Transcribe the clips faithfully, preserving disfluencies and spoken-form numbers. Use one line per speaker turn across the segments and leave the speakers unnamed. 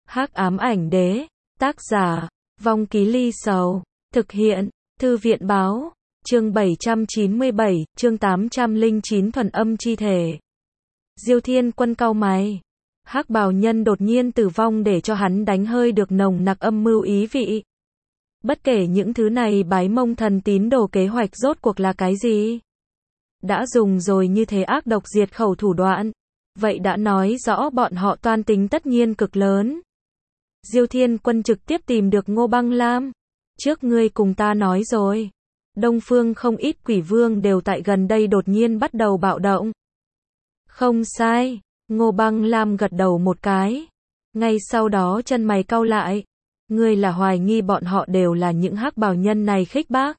Hắc ám ảnh đế, tác giả, Vong Ký Ly Sầu, thực hiện, Thư viện báo, chương bảy trăm chín mươi bảy, chương tám trăm lẻ chín thuần âm chi thể. Diêu Thiên Quân cau mày. Hắc bào nhân đột nhiên tử vong để cho hắn đánh hơi được nồng nặc âm mưu ý vị. Bất kể những thứ này bái mông thần tín đồ kế hoạch rốt cuộc là cái gì? Đã dùng rồi như thế ác độc diệt khẩu thủ đoạn. Vậy đã nói rõ bọn họ toan tính tất nhiên cực lớn. Diêu Thiên Quân trực tiếp tìm được Ngô Băng Lam. Trước ngươi cùng ta nói rồi. Đông phương không ít quỷ vương đều tại gần đây đột nhiên bắt đầu bạo động. Không sai. Ngô Băng Lam gật đầu một cái. Ngay sau đó chân mày cau lại. Ngươi là hoài nghi bọn họ đều là những hắc bào nhân này khích bác.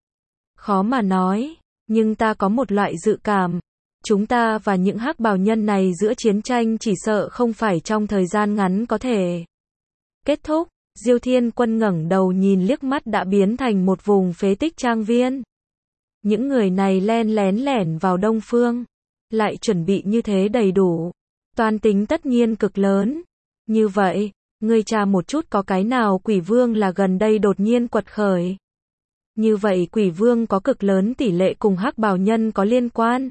Khó mà nói. Nhưng ta có một loại dự cảm. Chúng ta và những hắc bào nhân này giữa chiến tranh chỉ sợ không phải trong thời gian ngắn có thể kết thúc. Diêu Thiên Quân ngẩng đầu nhìn liếc mắt đã biến thành một vùng phế tích trang viên. Những người này len lén lẻn vào Đông Phương, lại chuẩn bị như thế đầy đủ, toan tính tất nhiên cực lớn. Như vậy, ngươi tra một chút có cái nào quỷ vương là gần đây đột nhiên quật khởi. Như vậy quỷ vương có cực lớn tỷ lệ cùng hắc bào nhân có liên quan.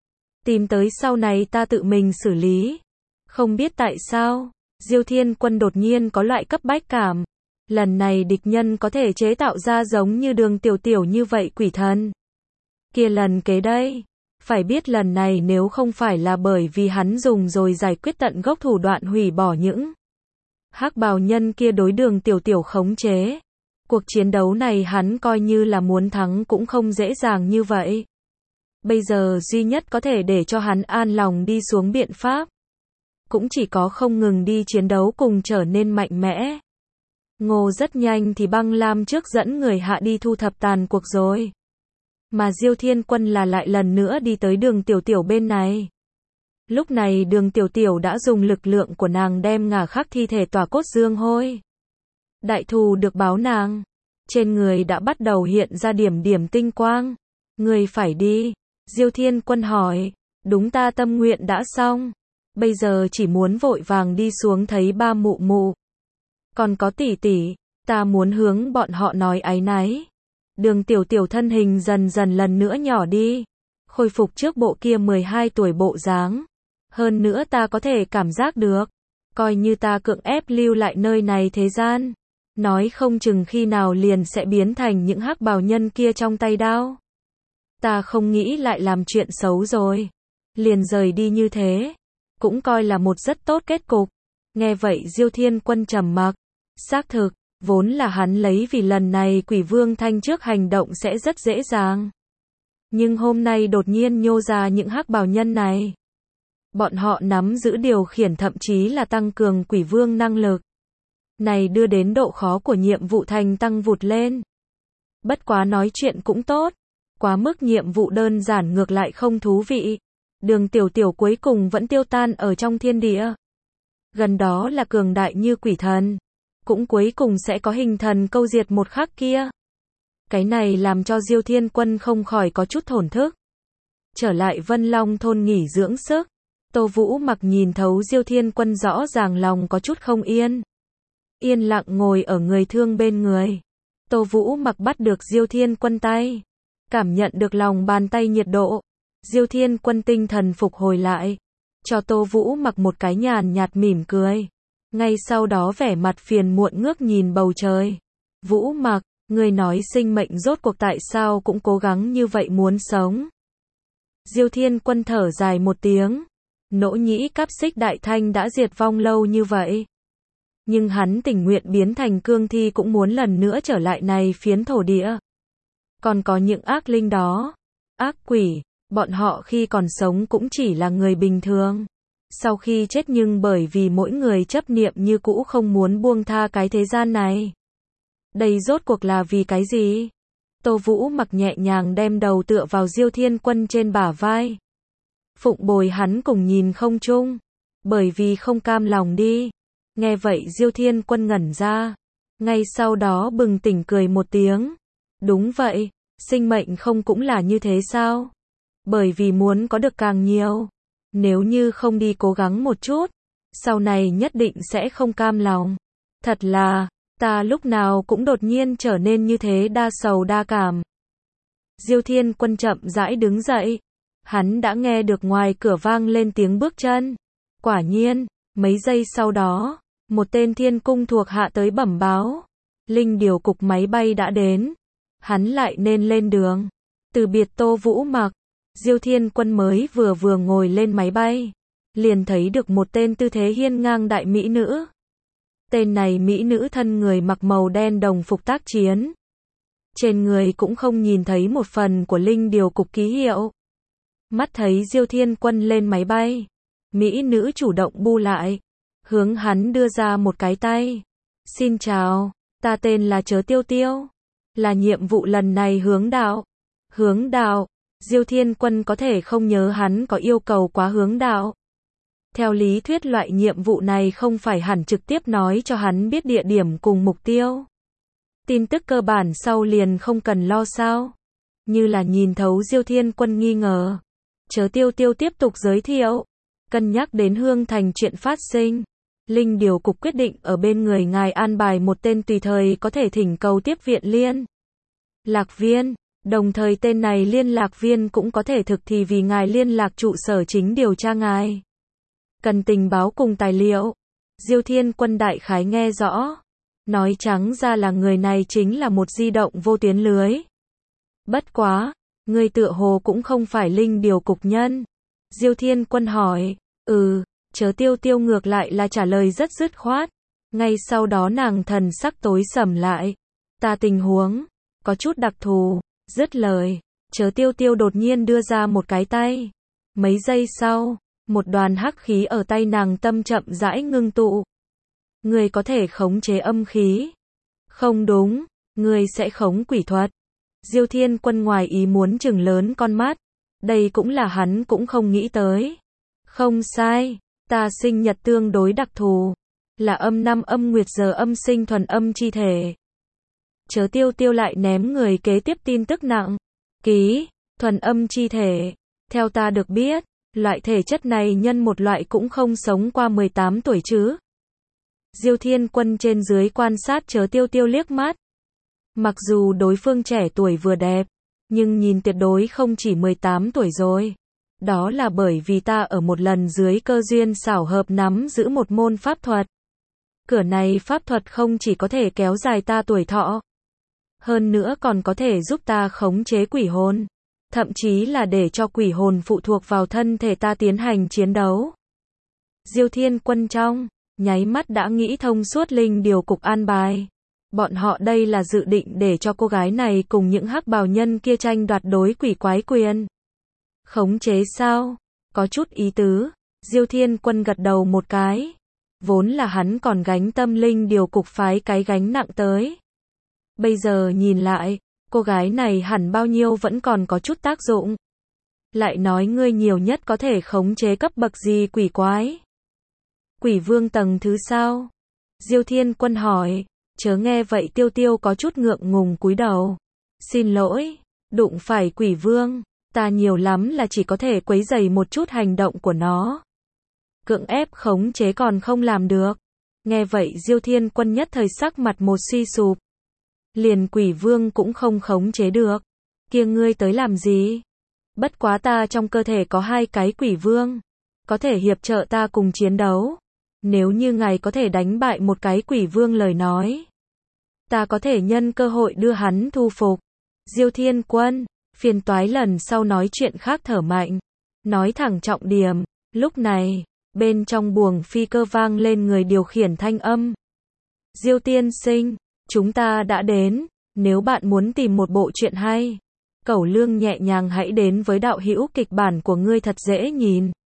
Tìm tới sau này ta tự mình xử lý. Không biết tại sao, Diêu Thiên Quân đột nhiên có loại cấp bách cảm. Lần này địch nhân có thể chế tạo ra giống như Đường Tiểu Tiểu như vậy quỷ thần. Kia lần kế đây, phải biết lần này nếu không phải là bởi vì hắn dùng rồi giải quyết tận gốc thủ đoạn hủy bỏ những hắc bào nhân kia đối Đường Tiểu Tiểu khống chế. Cuộc chiến đấu này hắn coi như là muốn thắng cũng không dễ dàng như vậy. Bây giờ duy nhất có thể để cho hắn an lòng đi xuống biện pháp. Cũng chỉ có không ngừng đi chiến đấu cùng trở nên mạnh mẽ. Ngô rất nhanh thì Băng Lam trước dẫn người hạ đi thu thập tàn cuộc rồi. Mà Diêu Thiên Quân là lại lần nữa đi tới Đường Tiểu Tiểu bên này. Lúc này Đường Tiểu Tiểu đã dùng lực lượng của nàng đem ngả khắc thi thể tỏa cốt dương hôi. Đại thù được báo nàng. Trên người đã bắt đầu hiện ra điểm điểm tinh quang. Người phải đi. Diêu Thiên Quân hỏi. Đúng, ta tâm nguyện đã xong. Bây giờ chỉ muốn vội vàng đi xuống thấy ba mụ mụ. Còn có tỷ tỷ, ta muốn hướng bọn họ nói áy náy. Đường Tiểu Tiểu thân hình dần dần lần nữa nhỏ đi. Khôi phục trước bộ kia mười hai tuổi bộ dáng. Hơn nữa ta có thể cảm giác được. Coi như ta cưỡng ép lưu lại nơi này thế gian. Nói không chừng khi nào liền sẽ biến thành những hắc bào nhân kia trong tay đao. Ta không nghĩ lại làm chuyện xấu rồi. Liền rời đi như thế. Cũng coi là một rất tốt kết cục. Nghe vậy Diêu Thiên Quân trầm mặc. Xác thực, vốn là hắn lấy vì lần này quỷ vương thanh trước hành động sẽ rất dễ dàng. Nhưng hôm nay đột nhiên nhô ra những hắc bào nhân này. Bọn họ nắm giữ điều khiển thậm chí là tăng cường quỷ vương năng lực. Này đưa đến độ khó của nhiệm vụ thành tăng vụt lên. Bất quá nói chuyện cũng tốt. Quá mức nhiệm vụ đơn giản ngược lại không thú vị. Đường Tiểu Tiểu cuối cùng vẫn tiêu tan ở trong thiên địa. Gần đó là cường đại như quỷ thần. Cũng cuối cùng sẽ có hình thần câu diệt một khắc kia. Cái này làm cho Diêu Thiên Quân không khỏi có chút thổn thức. Trở lại Vân Long thôn nghỉ dưỡng sức. Tô Vũ Mặc nhìn thấu Diêu Thiên Quân rõ ràng lòng có chút không yên. Yên lặng ngồi ở người thương bên người. Tô Vũ Mặc bắt được Diêu Thiên Quân tay. Cảm nhận được lòng bàn tay nhiệt độ. Diêu Thiên Quân tinh thần phục hồi lại. Cho Tô Vũ Mặc một cái nhàn nhạt mỉm cười. Ngay sau đó vẻ mặt phiền muộn ngước nhìn bầu trời. Vũ Mặc, ngươi nói sinh mệnh rốt cuộc tại sao cũng cố gắng như vậy muốn sống. Diêu Thiên Quân thở dài một tiếng. Nỗ nhĩ cáp xích đại thanh đã diệt vong lâu như vậy. Nhưng hắn tình nguyện biến thành cương thi cũng muốn lần nữa trở lại này phiến thổ địa. Còn có những ác linh đó. Ác quỷ. Bọn họ khi còn sống cũng chỉ là người bình thường. Sau khi chết nhưng bởi vì mỗi người chấp niệm như cũ không muốn buông tha cái thế gian này. Đây rốt cuộc là vì cái gì? Tô Vũ Mặc nhẹ nhàng đem đầu tựa vào Diêu Thiên Quân trên bả vai. Phụng bồi hắn cùng nhìn không chung. Bởi vì không cam lòng đi. Nghe vậy Diêu Thiên Quân ngẩn ra. Ngay sau đó bừng tỉnh cười một tiếng. Đúng vậy, sinh mệnh không cũng là như thế sao? Bởi vì muốn có được càng nhiều. Nếu như không đi cố gắng một chút, sau này nhất định sẽ không cam lòng. Thật là, ta lúc nào cũng đột nhiên trở nên như thế đa sầu đa cảm. Diêu Thiên Quân chậm rãi đứng dậy. Hắn đã nghe được ngoài cửa vang lên tiếng bước chân. Quả nhiên, mấy giây sau đó, một tên thiên cung thuộc hạ tới bẩm báo. Linh điều cục máy bay đã đến. Hắn lại nên lên đường. Từ biệt Tô Vũ Mặc, Diêu Thiên Quân mới vừa vừa ngồi lên máy bay, liền thấy được một tên tư thế hiên ngang đại mỹ nữ. Tên này mỹ nữ thân người mặc màu đen đồng phục tác chiến. Trên người cũng không nhìn thấy một phần của linh điều cục ký hiệu. Mắt thấy Diêu Thiên Quân lên máy bay, mỹ nữ chủ động bu lại, hướng hắn đưa ra một cái tay. Xin chào, ta tên là Chớ Tiêu Tiêu, là nhiệm vụ lần này hướng đạo. Hướng đạo, Diêu Thiên Quân có thể không nhớ hắn có yêu cầu quá hướng đạo. Theo lý thuyết loại nhiệm vụ này không phải hẳn trực tiếp nói cho hắn biết địa điểm cùng mục tiêu. Tin tức cơ bản sau liền không cần lo sao. Như là nhìn thấu Diêu Thiên Quân nghi ngờ. Chớ Tiêu Tiêu tiếp tục giới thiệu. Cân nhắc đến Hương Thành chuyện phát sinh, Linh điều cục quyết định ở bên người ngài an bài một tên tùy thời có thể thỉnh cầu tiếp viện liên lạc viên. Đồng thời tên này liên lạc viên cũng có thể thực thì vì ngài liên lạc trụ sở chính điều tra ngài. Cần tình báo cùng tài liệu. Diêu Thiên Quân đại khái nghe rõ. Nói trắng ra là người này chính là một di động vô tuyến lưới. Bất quá, người tựa hồ cũng không phải linh điều cục nhân. Diêu Thiên Quân hỏi, ừ, Chớ Tiêu Tiêu ngược lại là trả lời rất dứt khoát. Ngay sau đó nàng thần sắc tối sầm lại. Ta tình huống, có chút đặc thù. Dứt lời, Chớ Tiêu Tiêu đột nhiên đưa ra một cái tay. Mấy giây sau, một đoàn hắc khí ở tay nàng tâm chậm rãi ngưng tụ. Người có thể khống chế âm khí. Không đúng, người sẽ khống quỷ thuật. Diêu Thiên Quân ngoài ý muốn chừng lớn con mắt. Đây cũng là hắn cũng không nghĩ tới. Không sai, ta sinh nhật tương đối đặc thù. Là âm năm âm nguyệt giờ âm sinh thuần âm chi thể. Chớ Tiêu Tiêu lại ném người kế tiếp tin tức nặng. Ký, thuần âm chi thể. Theo ta được biết, loại thể chất này nhân một loại cũng không sống qua mười tám tuổi chứ. Diêu Thiên Quân trên dưới quan sát Chớ Tiêu Tiêu liếc mắt. Mặc dù đối phương trẻ tuổi vừa đẹp, nhưng nhìn tuyệt đối không chỉ mười tám tuổi rồi. Đó là bởi vì ta ở một lần dưới cơ duyên xảo hợp nắm giữ một môn pháp thuật. Cửa này pháp thuật không chỉ có thể kéo dài ta tuổi thọ, hơn nữa còn có thể giúp ta khống chế quỷ hồn, thậm chí là để cho quỷ hồn phụ thuộc vào thân thể ta tiến hành chiến đấu. Diêu Thiên Quân trong nháy mắt đã nghĩ thông suốt linh điều cục an bài. Bọn họ đây là dự định để cho cô gái này cùng những hắc bào nhân kia tranh đoạt đối quỷ quái quyền. Khống chế sao? Có chút ý tứ. Diêu Thiên Quân gật đầu một cái. Vốn là hắn còn gánh tâm linh điều cục phái cái gánh nặng tới. Bây giờ nhìn lại, cô gái này hẳn bao nhiêu vẫn còn có chút tác dụng. Lại nói ngươi nhiều nhất có thể khống chế cấp bậc gì quỷ quái? Quỷ vương tầng thứ sao? Diêu Thiên Quân hỏi. Chớ nghe vậy Tiêu Tiêu có chút ngượng ngùng cúi đầu. Xin lỗi, đụng phải quỷ vương, ta nhiều lắm là chỉ có thể quấy rầy một chút hành động của nó. Cưỡng ép khống chế còn không làm được. Nghe vậy Diêu Thiên Quân nhất thời sắc mặt một suy sụp. Liền quỷ vương cũng không khống chế được. Kia ngươi tới làm gì? Bất quá ta trong cơ thể có hai cái quỷ vương, có thể hiệp trợ ta cùng chiến đấu. Nếu như ngài có thể đánh bại một cái quỷ vương lời nói, ta có thể nhân cơ hội đưa hắn thu phục. Diêu Thiên Quân, phiền toái lần sau nói chuyện khác thở mạnh. Nói thẳng trọng điểm. Lúc này, bên trong buồng phi cơ vang lên người điều khiển thanh âm. Diêu tiên sinh, chúng ta đã đến. Nếu bạn muốn tìm một bộ truyện hay, cẩu lương nhẹ nhàng hãy đến với đạo hữu kịch bản của ngươi thật dễ nhìn.